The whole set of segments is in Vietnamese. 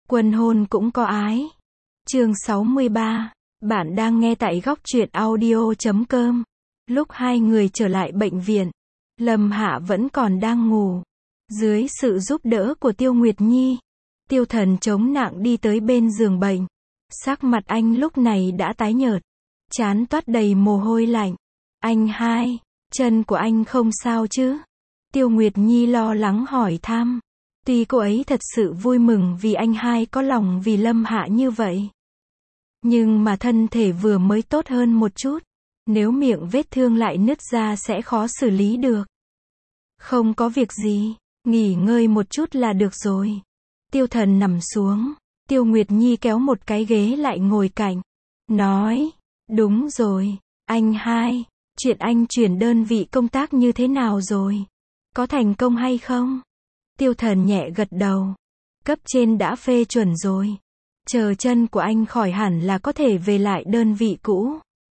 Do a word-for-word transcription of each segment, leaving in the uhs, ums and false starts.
Quân hôn cũng có ái. Chương sáu mươi ba. Bạn đang nghe tại góc truyện audio chấm com. Lúc hai người trở lại bệnh viện, Lâm Hạ vẫn còn đang ngủ. Dưới sự giúp đỡ của Tiêu Nguyệt Nhi, Tiêu Thần chống nặng đi tới bên giường bệnh. Sắc mặt anh lúc này đã tái nhợt, trán toát đầy mồ hôi lạnh. Anh hai, chân của anh không sao chứ? Tiêu Nguyệt Nhi lo lắng hỏi thăm. Tuy cô ấy thật sự vui mừng vì anh hai có lòng vì Lâm Hạ như vậy, nhưng mà thân thể vừa mới tốt hơn một chút, nếu miệng vết thương lại nứt ra sẽ khó xử lý được. Không có việc gì, nghỉ ngơi một chút là được rồi. Tiêu Thần nằm xuống, Tiêu Nguyệt Nhi kéo một cái ghế lại ngồi cạnh, nói, đúng rồi, anh hai, chuyện anh chuyển đơn vị công tác như thế nào rồi? Có thành công hay không? Tiêu Thần nhẹ gật đầu. Cấp trên đã phê chuẩn rồi. Chờ chân của anh khỏi hẳn là có thể về lại đơn vị cũ.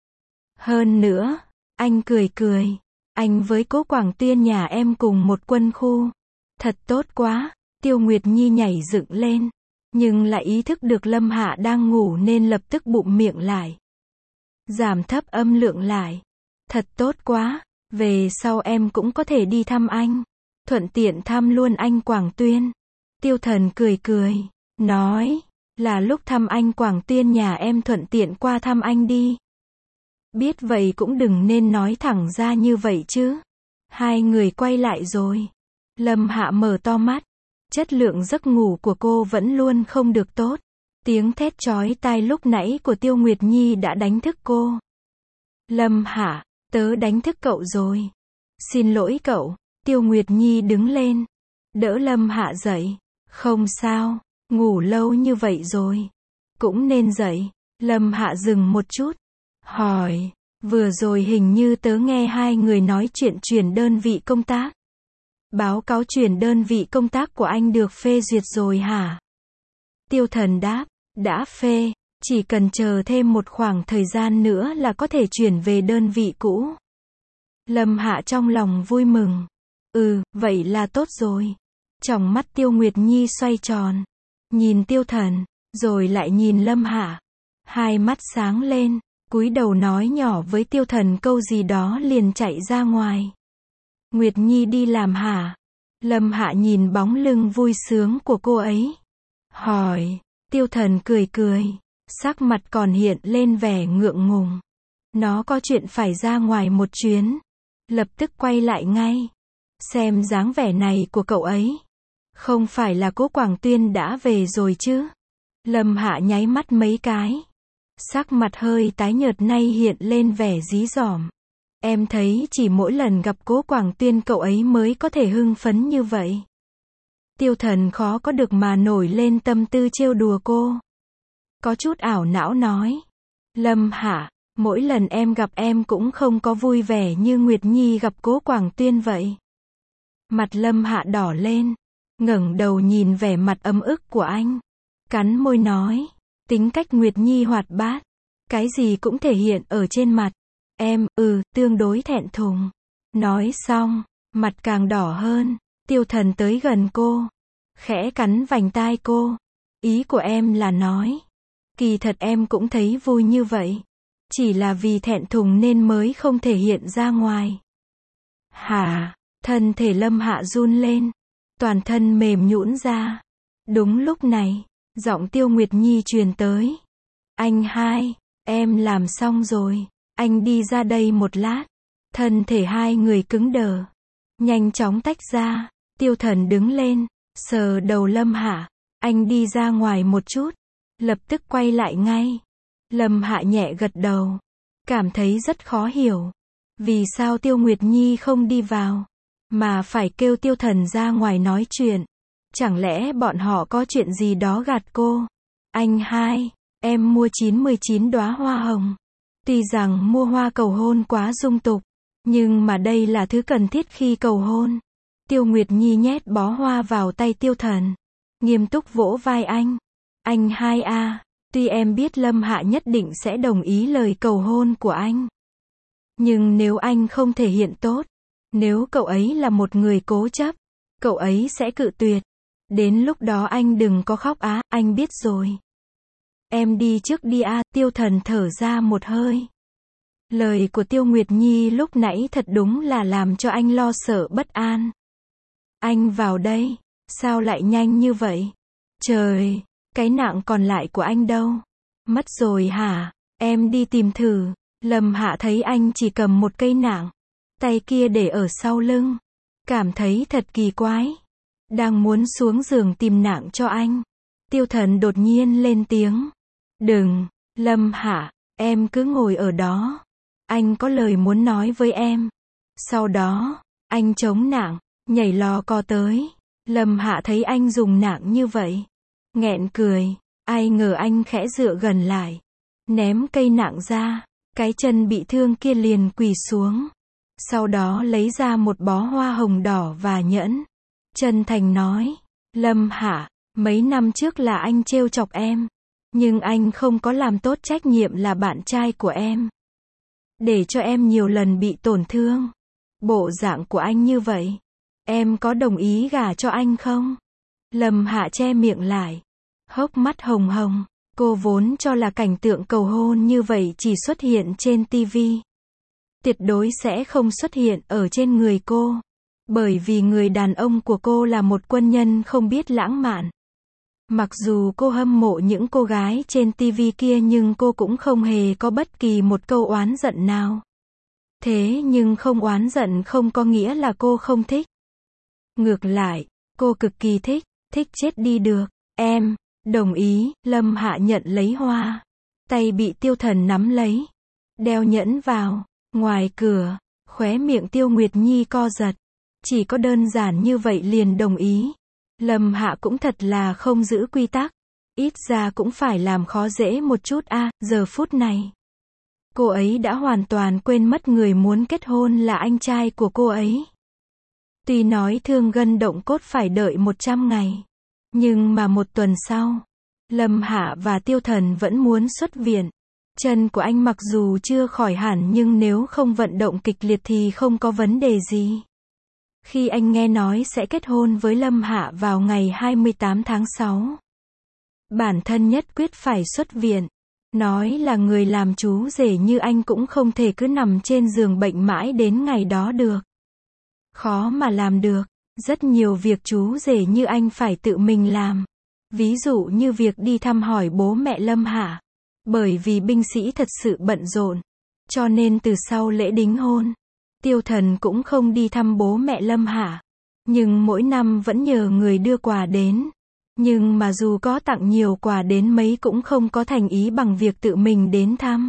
Hơn nữa, anh cười cười, anh với Cố Quảng Tuyên nhà em cùng một quân khu. Thật tốt quá. Tiêu Nguyệt Nhi nhảy dựng lên, nhưng lại ý thức được Lâm Hạ đang ngủ nên lập tức bụm miệng lại, giảm thấp âm lượng lại. Thật tốt quá, về sau em cũng có thể đi thăm anh, thuận tiện thăm luôn anh Quảng Tuyên. Tiêu Thần cười cười, nói, là lúc thăm anh Quảng Tuyên nhà em thuận tiện qua thăm anh đi. Biết vậy cũng đừng nên nói thẳng ra như vậy chứ. Hai người quay lại rồi. Lâm Hạ mở to mắt. Chất lượng giấc ngủ của cô vẫn luôn không được tốt. Tiếng thét chói tai lúc nãy của Tiêu Nguyệt Nhi đã đánh thức cô. Lâm Hạ, tớ đánh thức cậu rồi. Xin lỗi cậu. Tiêu Nguyệt Nhi đứng lên, đỡ Lâm Hạ dậy. Không sao, ngủ lâu như vậy rồi, cũng nên dậy. Lâm Hạ dừng một chút, hỏi, vừa rồi hình như tớ nghe hai người nói chuyện chuyển đơn vị công tác. Báo cáo chuyển đơn vị công tác của anh được phê duyệt rồi hả? Tiêu Thần đáp, đã phê, chỉ cần chờ thêm một khoảng thời gian nữa là có thể chuyển về đơn vị cũ. Lâm Hạ trong lòng vui mừng. Ừ, vậy là tốt rồi. Tròng mắt Tiêu Nguyệt Nhi xoay tròn, nhìn Tiêu Thần, rồi lại nhìn Lâm Hạ. Hai mắt sáng lên, cúi đầu nói nhỏ với Tiêu Thần câu gì đó liền chạy ra ngoài. Nguyệt Nhi đi làm hả? Lâm Hạ nhìn bóng lưng vui sướng của cô ấy, hỏi. Tiêu Thần cười cười, sắc mặt còn hiện lên vẻ ngượng ngùng. Nó có chuyện phải ra ngoài một chuyến, lập tức quay lại ngay. Xem dáng vẻ này của cậu ấy, không phải là Cố Quảng Tuyên đã về rồi chứ? Lâm Hạ nháy mắt mấy cái, sắc mặt hơi tái nhợt nay hiện lên vẻ dí dỏm. Em thấy chỉ mỗi lần gặp Cố Quảng Tuyên cậu ấy mới có thể hưng phấn như vậy. Tiêu Thần khó có được mà nổi lên tâm tư trêu đùa cô. Có chút ảo não nói, Lâm Hạ, mỗi lần em gặp em cũng không có vui vẻ như Nguyệt Nhi gặp Cố Quảng Tuyên vậy. Mặt Lâm Hạ đỏ lên, ngẩng đầu nhìn vẻ mặt ấm ức của anh, cắn môi nói, tính cách Nguyệt Nhi hoạt bát, cái gì cũng thể hiện ở trên mặt. Em, ừ, tương đối thẹn thùng. Nói xong, mặt càng đỏ hơn. Tiêu Thần tới gần cô, khẽ cắn vành tai cô. Ý của em là nói, kỳ thật em cũng thấy vui như vậy, chỉ là vì thẹn thùng nên mới không thể hiện ra ngoài. Hả? Thân thể Lâm Hạ run lên, toàn thân mềm nhũn ra. Đúng lúc này, giọng Tiêu Nguyệt Nhi truyền tới. Anh hai, em làm xong rồi, anh đi ra đây một lát. Thân thể hai người cứng đờ, nhanh chóng tách ra. Tiêu Thần đứng lên, sờ đầu Lâm Hạ. Anh đi ra ngoài một chút, lập tức quay lại ngay. Lâm Hạ nhẹ gật đầu, cảm thấy rất khó hiểu. Vì sao Tiêu Nguyệt Nhi không đi vào, mà phải kêu Tiêu Thần ra ngoài nói chuyện? Chẳng lẽ bọn họ có chuyện gì đó gạt cô? Anh hai, em mua chín mươi chín đóa hoa hồng. Tuy rằng mua hoa cầu hôn quá dung tục, nhưng mà đây là thứ cần thiết khi cầu hôn. Tiêu Nguyệt Nhi nhét bó hoa vào tay Tiêu Thần, nghiêm túc vỗ vai anh. Anh hai a, tuy em biết Lâm Hạ nhất định sẽ đồng ý lời cầu hôn của anh, nhưng nếu anh không thể hiện tốt, nếu cậu ấy là một người cố chấp, cậu ấy sẽ cự tuyệt. Đến lúc đó anh đừng có khóc á, anh biết rồi. Em đi trước đi a, Tiêu Thần thở ra một hơi. Lời của Tiêu Nguyệt Nhi lúc nãy thật đúng là làm cho anh lo sợ bất an. Anh vào đây, sao lại nhanh như vậy? Trời, cái nạng còn lại của anh đâu? Mất rồi hả? Em đi tìm thử. Lâm Hạ thấy anh chỉ cầm một cây nạng, tay kia để ở sau lưng, cảm thấy thật kỳ quái. Đang muốn xuống giường tìm nạng cho anh, Tiêu Thần đột nhiên lên tiếng. Đừng, Lâm Hạ, em cứ ngồi ở đó. Anh có lời muốn nói với em. Sau đó, anh chống nạng, nhảy lò cò tới. Lâm Hạ thấy anh dùng nạng như vậy, nghẹn cười. Ai ngờ anh khẽ dựa gần lại, ném cây nạng ra. Cái chân bị thương kia liền quỳ xuống. Sau đó lấy ra một bó hoa hồng đỏ và nhẫn. Chân thành nói, Lâm Hạ, mấy năm trước là anh trêu chọc em. Nhưng anh không có làm tốt trách nhiệm là bạn trai của em. Để cho em nhiều lần bị tổn thương. Bộ dạng của anh như vậy, em có đồng ý gả cho anh không? Lâm Hạ che miệng lại, hốc mắt hồng hồng. Cô vốn cho là cảnh tượng cầu hôn như vậy chỉ xuất hiện trên ti vi. Tuyệt đối sẽ không xuất hiện ở trên người cô. Bởi vì người đàn ông của cô là một quân nhân không biết lãng mạn. Mặc dù cô hâm mộ những cô gái trên ti vi kia nhưng cô cũng không hề có bất kỳ một câu oán giận nào. Thế nhưng không oán giận không có nghĩa là cô không thích. Ngược lại, cô cực kỳ thích, thích chết đi được. Em đồng ý. Lâm Hạ nhận lấy hoa. Tay bị Tiêu Thần nắm lấy, đeo nhẫn vào. Ngoài cửa, khóe miệng Tiêu Nguyệt Nhi co giật. Chỉ có đơn giản như vậy liền đồng ý. Lâm Hạ cũng thật là không giữ quy tắc. Ít ra cũng phải làm khó dễ một chút a. À, giờ phút này, cô ấy đã hoàn toàn quên mất người muốn kết hôn là anh trai của cô ấy. Tuy nói thương gân động cốt phải đợi một trăm ngày. Nhưng mà một tuần sau, Lâm Hạ và Tiêu Thần vẫn muốn xuất viện. Chân của anh mặc dù chưa khỏi hẳn nhưng nếu không vận động kịch liệt thì không có vấn đề gì. Khi anh nghe nói sẽ kết hôn với Lâm Hạ vào ngày hai mươi tám tháng sáu, bản thân nhất quyết phải xuất viện. Nói là người làm chú rể như anh cũng không thể cứ nằm trên giường bệnh mãi đến ngày đó được. Khó mà làm được. Rất nhiều việc chú rể như anh phải tự mình làm. Ví dụ như việc đi thăm hỏi bố mẹ Lâm Hạ. Bởi vì binh sĩ thật sự bận rộn, cho nên từ sau lễ đính hôn, Tiêu Thần cũng không đi thăm bố mẹ Lâm Hạ. Nhưng mỗi năm vẫn nhờ người đưa quà đến. Nhưng mà dù có tặng nhiều quà đến mấy cũng không có thành ý bằng việc tự mình đến thăm.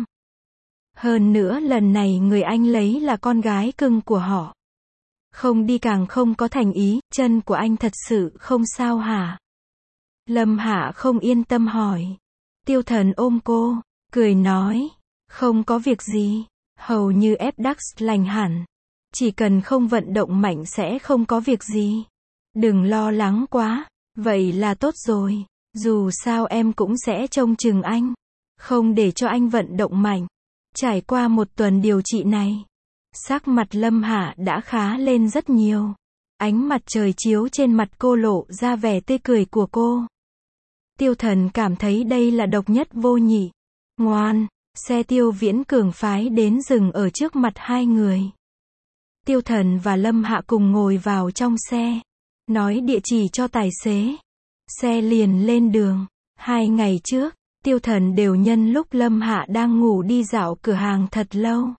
Hơn nữa lần này người anh lấy là con gái cưng của họ. Không đi càng không có thành ý. Chân của anh thật sự không sao hả? Lâm Hạ không yên tâm hỏi. Tiêu Thần ôm cô, cười nói, không có việc gì, hầu như ép đắc lành hẳn. Chỉ cần không vận động mạnh sẽ không có việc gì. Đừng lo lắng quá, vậy là tốt rồi. Dù sao em cũng sẽ trông chừng anh, không để cho anh vận động mạnh. Trải qua một tuần điều trị này, sắc mặt Lâm Hạ đã khá lên rất nhiều. Ánh mặt trời chiếu trên mặt cô lộ ra vẻ tươi cười của cô. Tiêu Thần cảm thấy đây là độc nhất vô nhị. Ngoan, xe Tiêu Viễn Cường phái đến dừng ở trước mặt hai người. Tiêu Thần và Lâm Hạ cùng ngồi vào trong xe, nói địa chỉ cho tài xế. Xe liền lên đường. Hai ngày trước, Tiêu Thần đều nhân lúc Lâm Hạ đang ngủ đi dạo cửa hàng thật lâu.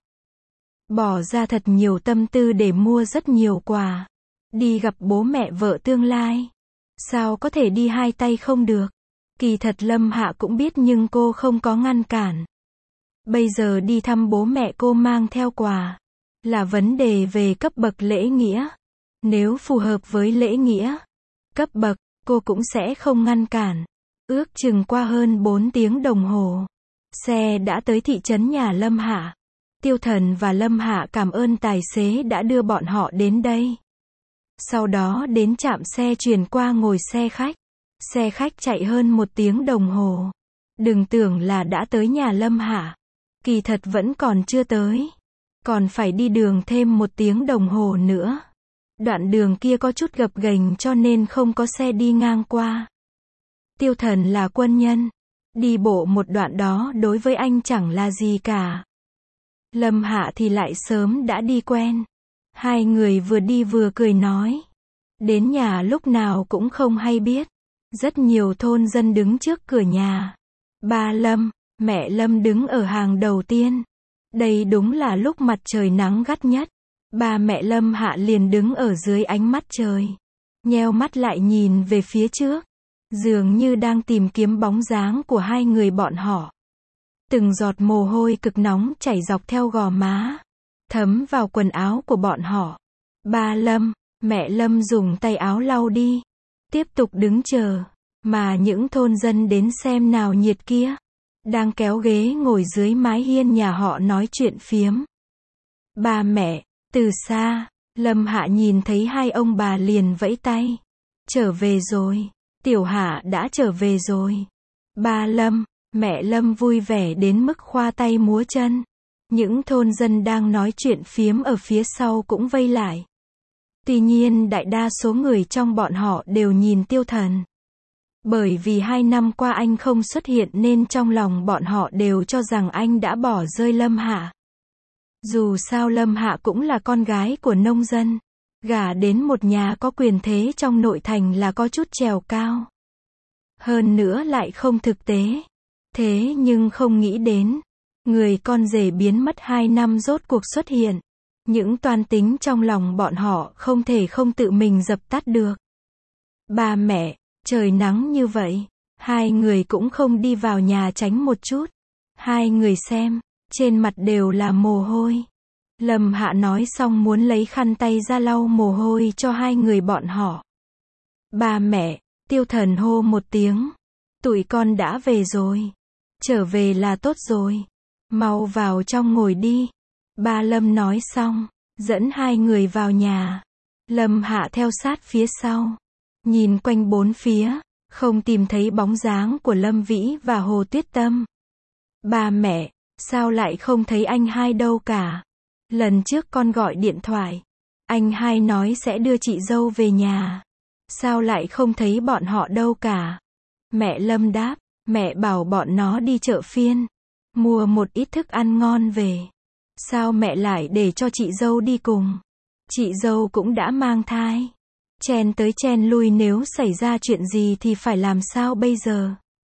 Bỏ ra thật nhiều tâm tư để mua rất nhiều quà. Đi gặp bố mẹ vợ tương lai. Sao có thể đi hai tay không được? Kỳ thật Lâm Hạ cũng biết nhưng cô không có ngăn cản. Bây giờ đi thăm bố mẹ cô mang theo quà là vấn đề về cấp bậc lễ nghĩa. Nếu phù hợp với lễ nghĩa, cấp bậc, cô cũng sẽ không ngăn cản. Ước chừng qua hơn bốn tiếng đồng hồ, xe đã tới thị trấn nhà Lâm Hạ. Tiêu Thần và Lâm Hạ cảm ơn tài xế đã đưa bọn họ đến đây. Sau đó đến trạm xe chuyển qua ngồi xe khách. Xe khách chạy hơn một tiếng đồng hồ. Đừng tưởng là đã tới nhà Lâm Hạ. Kỳ thật vẫn còn chưa tới. Còn phải đi đường thêm một tiếng đồng hồ nữa. Đoạn đường kia có chút gập ghềnh cho nên không có xe đi ngang qua. Tiêu Thần là quân nhân. Đi bộ một đoạn đó đối với anh chẳng là gì cả. Lâm Hạ thì lại sớm đã đi quen. Hai người vừa đi vừa cười nói. Đến nhà lúc nào cũng không hay biết. Rất nhiều thôn dân đứng trước cửa nhà. Ba Lâm, mẹ Lâm đứng ở hàng đầu tiên. Đây đúng là lúc mặt trời nắng gắt nhất. Ba mẹ Lâm Hạ liền đứng ở dưới ánh mắt trời. Nheo mắt lại nhìn về phía trước. Dường như đang tìm kiếm bóng dáng của hai người bọn họ. Từng giọt mồ hôi cực nóng chảy dọc theo gò má. Thấm vào quần áo của bọn họ. Ba Lâm, mẹ Lâm dùng tay áo lau đi. Tiếp tục đứng chờ. Mà những thôn dân đến xem nào nhiệt kia. Đang kéo ghế ngồi dưới mái hiên nhà họ nói chuyện phiếm. Ba mẹ, từ xa, Lâm Hạ nhìn thấy hai ông bà liền vẫy tay. Trở về rồi. Tiểu Hạ đã trở về rồi. Ba Lâm, mẹ Lâm vui vẻ đến mức khoa tay múa chân. Những thôn dân đang nói chuyện phiếm ở phía sau cũng vây lại. Tuy nhiên đại đa số người trong bọn họ đều nhìn Tiêu Thần. Bởi vì hai năm qua anh không xuất hiện nên trong lòng bọn họ đều cho rằng anh đã bỏ rơi Lâm Hạ. Dù sao Lâm Hạ cũng là con gái của nông dân. Gả đến một nhà có quyền thế trong nội thành là có chút trèo cao. Hơn nữa lại không thực tế. Thế nhưng không nghĩ đến. Người con rể biến mất hai năm rốt cuộc xuất hiện. Những toan tính trong lòng bọn họ không thể không tự mình dập tắt được. Ba mẹ, trời nắng như vậy. Hai người cũng không đi vào nhà tránh một chút. Hai người xem, trên mặt đều là mồ hôi. Lâm Hạ nói xong muốn lấy khăn tay ra lau mồ hôi cho hai người bọn họ. Ba mẹ, Tiêu Thần hô một tiếng. Tụi con đã về rồi. Trở về là tốt rồi. Mau vào trong ngồi đi. Ba Lâm nói xong, dẫn hai người vào nhà. Lâm Hạ theo sát phía sau. Nhìn quanh bốn phía, không tìm thấy bóng dáng của Lâm Vĩ và Hồ Tuyết Tâm. Ba mẹ, sao lại không thấy anh hai đâu cả? Lần trước con gọi điện thoại, anh hai nói sẽ đưa chị dâu về nhà. Sao lại không thấy bọn họ đâu cả? Mẹ Lâm đáp, mẹ bảo bọn nó đi chợ phiên, mua một ít thức ăn ngon về. Sao mẹ lại để cho chị dâu đi cùng? Chị dâu cũng đã mang thai. Chen tới chen lui nếu xảy ra chuyện gì thì phải làm sao bây giờ?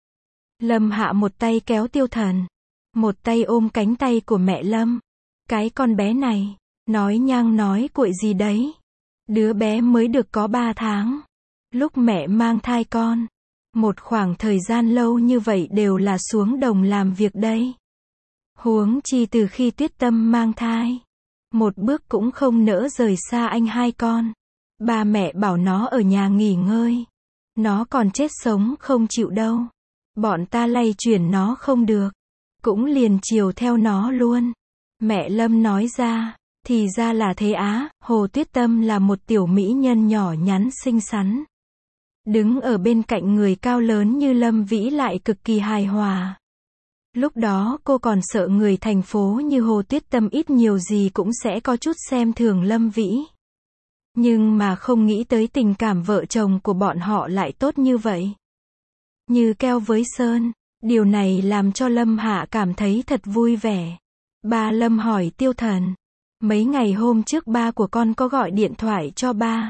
Lâm Hạ một tay kéo Tiêu Thần, một tay ôm cánh tay của mẹ Lâm. Cái con bé này, nói nhang nói cuội gì đấy. Đứa bé mới được có ba tháng. Lúc mẹ mang thai con. Một khoảng thời gian lâu như vậy đều là xuống đồng làm việc đây. Huống chi từ khi Tuyết Tâm mang thai. Một bước cũng không nỡ rời xa anh hai con. Ba mẹ bảo nó ở nhà nghỉ ngơi. Nó còn chết sống không chịu đâu. Bọn ta lay chuyển nó không được. Cũng liền chiều theo nó luôn. Mẹ Lâm nói ra, thì ra là thế á. Hồ Tuyết Tâm là một tiểu mỹ nhân nhỏ nhắn xinh xắn. Đứng ở bên cạnh người cao lớn như Lâm Vĩ lại cực kỳ hài hòa. Lúc đó cô còn sợ người thành phố như Hồ Tuyết Tâm ít nhiều gì cũng sẽ có chút xem thường Lâm Vĩ. Nhưng mà không nghĩ tới tình cảm vợ chồng của bọn họ lại tốt như vậy. Như keo với sơn, điều này làm cho Lâm Hạ cảm thấy thật vui vẻ. Ba Lâm hỏi Tiêu Thần, mấy ngày hôm trước ba của con có gọi điện thoại cho ba.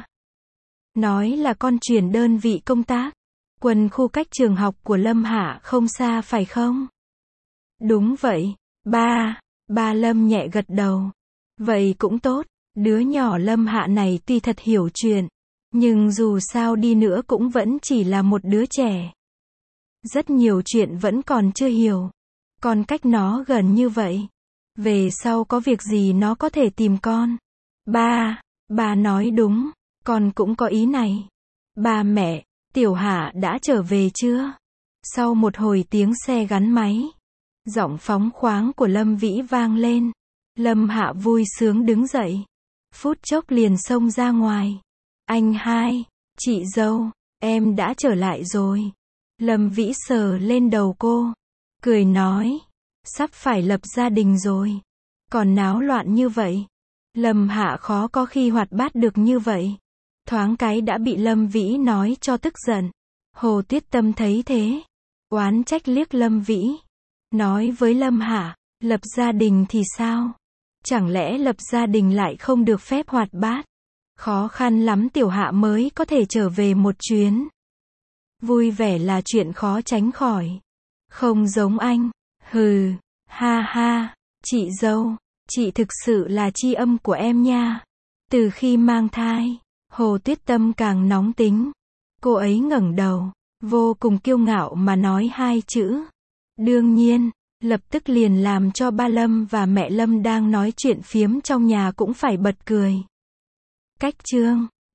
Nói là con chuyển đơn vị công tác. Quân khu cách trường học của Lâm Hạ không xa phải không? Đúng vậy, ba. Ba Lâm nhẹ gật đầu. Vậy cũng tốt, đứa nhỏ Lâm Hạ này tuy thật hiểu chuyện, nhưng dù sao đi nữa cũng vẫn chỉ là một đứa trẻ. Rất nhiều chuyện vẫn còn chưa hiểu. Con cách nó gần như vậy. Về sau có việc gì nó có thể tìm con. Ba, ba nói đúng, con cũng có ý này. Ba mẹ, Tiểu Hạ đã trở về chưa? Sau một hồi tiếng xe gắn máy, giọng phóng khoáng của Lâm Vĩ vang lên. Lâm Hạ vui sướng đứng dậy. Phút chốc liền xông ra ngoài. Anh hai, chị dâu, em đã trở lại rồi. Lâm Vĩ sờ lên đầu cô, cười nói, sắp phải lập gia đình rồi. Còn náo loạn như vậy. Lâm Hạ khó có khi hoạt bát được như vậy. Thoáng cái đã bị Lâm Vĩ nói cho tức giận. Hồ Tuyết Tâm thấy thế, oán trách liếc Lâm Vĩ. Nói với Lâm Hạ, lập gia đình thì sao? Chẳng lẽ lập gia đình lại không được phép hoạt bát? Khó khăn lắm Tiểu Hạ mới có thể trở về một chuyến. Vui vẻ là chuyện khó tránh khỏi. Không giống anh. Hừ, ha ha, chị dâu, chị thực sự là tri âm của em nha. Từ khi mang thai, Hồ Tuyết Tâm càng nóng tính. Cô ấy ngẩng đầu, vô cùng kiêu ngạo mà nói hai chữ. Đương nhiên, lập tức liền làm cho ba Lâm và mẹ Lâm đang nói chuyện phiếm trong nhà cũng phải bật cười. Cách chương